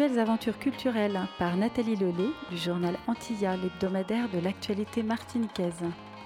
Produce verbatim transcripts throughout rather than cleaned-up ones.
Nouvelles aventures culturelles par Nathalie Lelay du journal Antilla, l'hebdomadaire de l'actualité martiniquaise.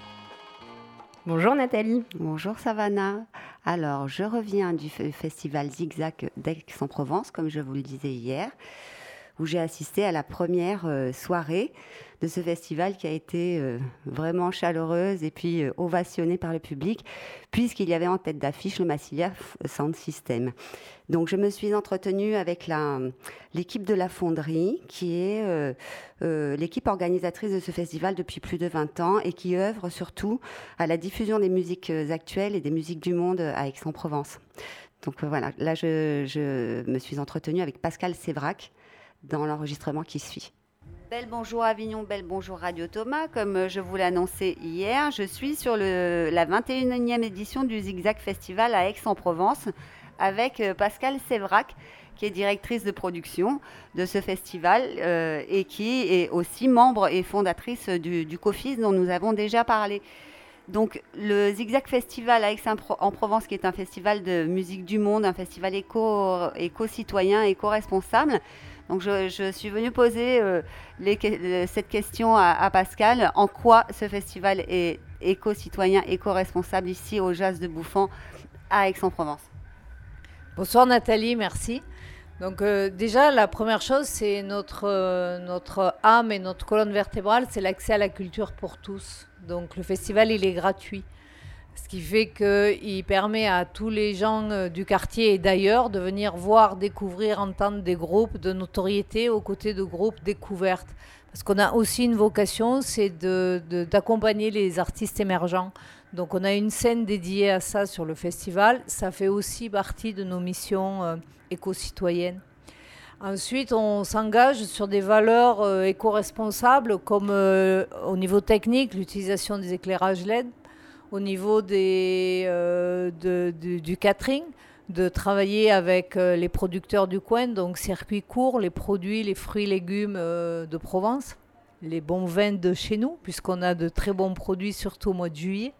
Bonjour Nathalie. Bonjour Savannah. Alors, je reviens du festival Zigzag d'Aix-en-Provence, comme je vous le disais hier, où j'ai assisté à la première euh, soirée de ce festival qui a été euh, vraiment chaleureuse et puis euh, ovationnée par le public, puisqu'il y avait en tête d'affiche le Massilia Sound System. Donc je me suis entretenue avec la, l'équipe de la Fonderie, qui est euh, euh, l'équipe organisatrice de ce festival depuis plus de vingt ans et qui œuvre surtout à la diffusion des musiques actuelles et des musiques du monde à Aix-en-Provence. Donc euh, voilà, là je, je me suis entretenue avec Pascal Sévrac dans l'enregistrement qui suit. Bel bonjour Avignon, bel bonjour Radio Thomas. Comme je vous l'ai annoncé hier, je suis sur le, la vingt et unième édition du Zigzag Festival à Aix-en-Provence avec Pascal Sévrac, qui est directrice de production de ce festival euh, et qui est aussi membre et fondatrice du, du COFIS dont nous avons déjà parlé. Donc le Zigzag Festival à Aix-en-Provence, qui est un festival de musique du monde, un festival éco, éco-citoyen, éco-responsable. Donc je, je suis venue poser euh, les, cette question à, à Pascal. En quoi ce festival est éco-citoyen, éco-responsable ici au Jazz de Bouffan à Aix-en-Provence? Bonsoir Nathalie, merci. Donc euh, déjà, la première chose, c'est notre, euh, notre âme et notre colonne vertébrale, c'est l'accès à la culture pour tous. Donc le festival, il est gratuit. Ce qui fait qu'il permet à tous les gens euh, du quartier et d'ailleurs de venir voir, découvrir, entendre des groupes de notoriété aux côtés de groupes découvertes. Parce qu'on a aussi une vocation, c'est de, de, d'accompagner les artistes émergents. Donc on a une scène dédiée à ça sur le festival. Ça fait aussi partie de nos missions euh, éco-citoyennes. Ensuite, on s'engage sur des valeurs euh, éco-responsables comme euh, au niveau technique, l'utilisation des éclairages L E D, au niveau des, euh, de, de, du catering, de travailler avec euh, les producteurs du coin, donc circuit court, les produits, les fruits, légumes euh, de Provence, les bons vins de chez nous, puisqu'on a de très bons produits, surtout au mois de juillet.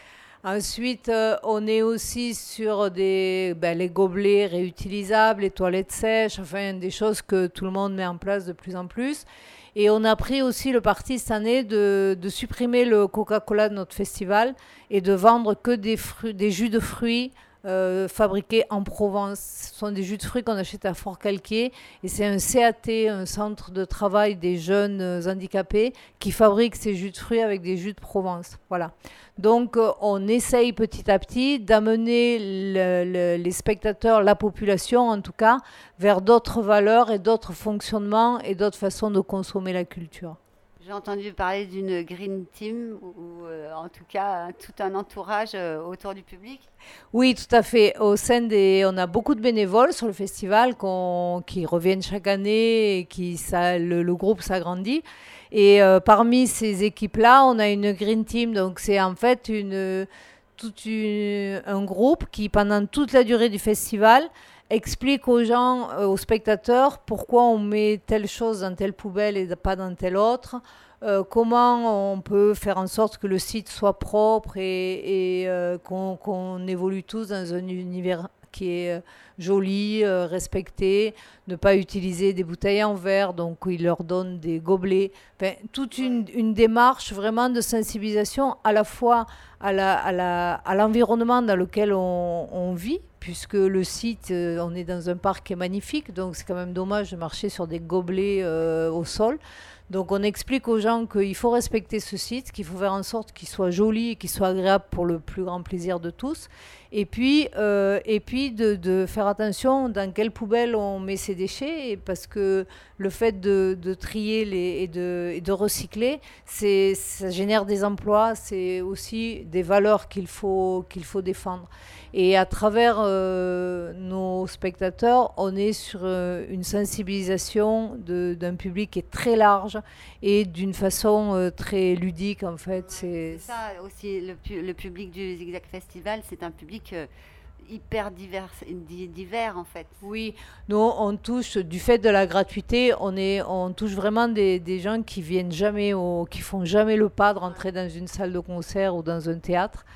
Ensuite, euh, on est aussi sur des, ben, les gobelets réutilisables, les toilettes sèches, enfin des choses que tout le monde met en place de plus en plus. Et on a pris aussi le parti cette année de, de supprimer le Coca-Cola de notre festival et de vendre que des, fruits, des jus de fruits euh, fabriqués en Provence. Ce sont des jus de fruits qu'on achète à Fort-Calquier et c'est un C A T, un centre de travail des jeunes handicapés qui fabrique ces jus de fruits avec des jus de Provence. Voilà. Donc on essaye petit à petit d'amener le, le, les spectateurs, la population en tout cas, vers d'autres valeurs et d'autres fonctionnements et d'autres façons de consommer la culture. J'ai entendu parler d'une Green Team, ou euh, en tout cas tout un entourage euh, autour du public. Oui, tout à fait. Au sein des, on a beaucoup de bénévoles sur le festival qu'on, qui reviennent chaque année et qui, ça, le, le groupe s'agrandit. Et euh, parmi ces équipes-là, on a une Green Team. Donc c'est en fait une, toute une, un groupe qui, pendant toute la durée du festival, explique aux gens, euh, aux spectateurs, pourquoi on met telle chose dans telle poubelle et pas dans telle autre, euh, comment on peut faire en sorte que le site soit propre et, et euh, qu'on, qu'on évolue tous dans un univers qui est euh, joli, euh, respecté, ne pas utiliser des bouteilles en verre, donc il leur donne des gobelets. Enfin, toute une, une démarche vraiment de sensibilisation à la fois à, la, à, la, à l'environnement dans lequel on, on vit, puisque le site, euh, on est dans un parc qui est magnifique, donc c'est quand même dommage de marcher sur des gobelets euh, au sol. Donc on explique aux gens qu'il faut respecter ce site, qu'il faut faire en sorte qu'il soit joli et qu'il soit agréable pour le plus grand plaisir de tous. Et puis, euh, et puis de, de faire attention dans quelle poubelle on met ses déchets, parce que le fait de, de trier les, et, de, et de recycler, c'est, ça génère des emplois, c'est aussi des valeurs qu'il faut, qu'il faut défendre. Et à travers euh, nos spectateurs, on est sur euh, une sensibilisation de, d'un public qui est très large et d'une façon euh, très ludique en fait. C'est, c'est ça aussi, le, pu- le public du Zigzag Festival, c'est un public euh, hyper divers, divers en fait. Oui, nous on touche, du fait de la gratuité, on, est, on touche vraiment des, des gens qui viennent jamais, au, qui font jamais le pas de rentrer dans une salle de concert ou dans un théâtre.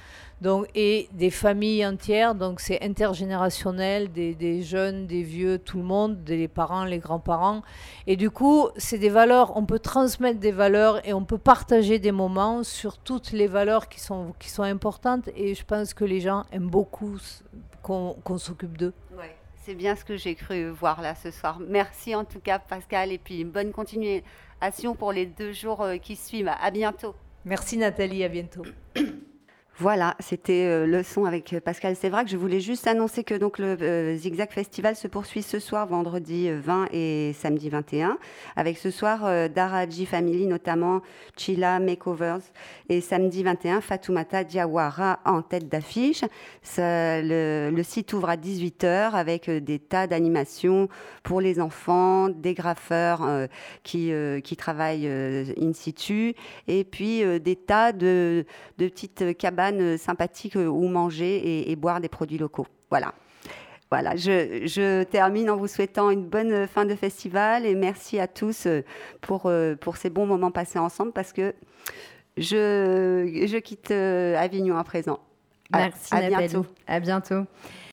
Donc, et des familles entières, donc c'est intergénérationnel, des, des jeunes, des vieux, tout le monde, des parents, les grands-parents. Et du coup, c'est des valeurs, on peut transmettre des valeurs et on peut partager des moments sur toutes les valeurs qui sont, qui sont importantes. Et je pense que les gens aiment beaucoup qu'on, qu'on s'occupe d'eux. Ouais, c'est bien ce que j'ai cru voir là ce soir. Merci en tout cas Pascal et puis bonne continuation pour les deux jours qui suivent. À bientôt. Merci Nathalie, à bientôt. Voilà, c'était euh, le son avec Pascal Sévrac. Je voulais juste annoncer que donc, le euh, Zigzag Festival se poursuit ce soir, vendredi vingt et samedi vingt et un, avec ce soir euh, Daraji Family, notamment Chila Makeovers, et samedi vingt et un, Fatoumata Diawara en tête d'affiche. Ça, le, le site ouvre à dix-huit heures avec euh, des tas d'animations pour les enfants, des graffeurs euh, qui, euh, qui travaillent euh, in situ, et puis euh, des tas de, de petites cabanes sympathiques où manger et, et boire des produits locaux. Voilà. Voilà, je, je termine en vous souhaitant une bonne fin de festival et merci à tous pour, pour ces bons moments passés ensemble parce que je, je quitte Avignon à présent. Merci à, à Nathalie. bientôt. À bientôt.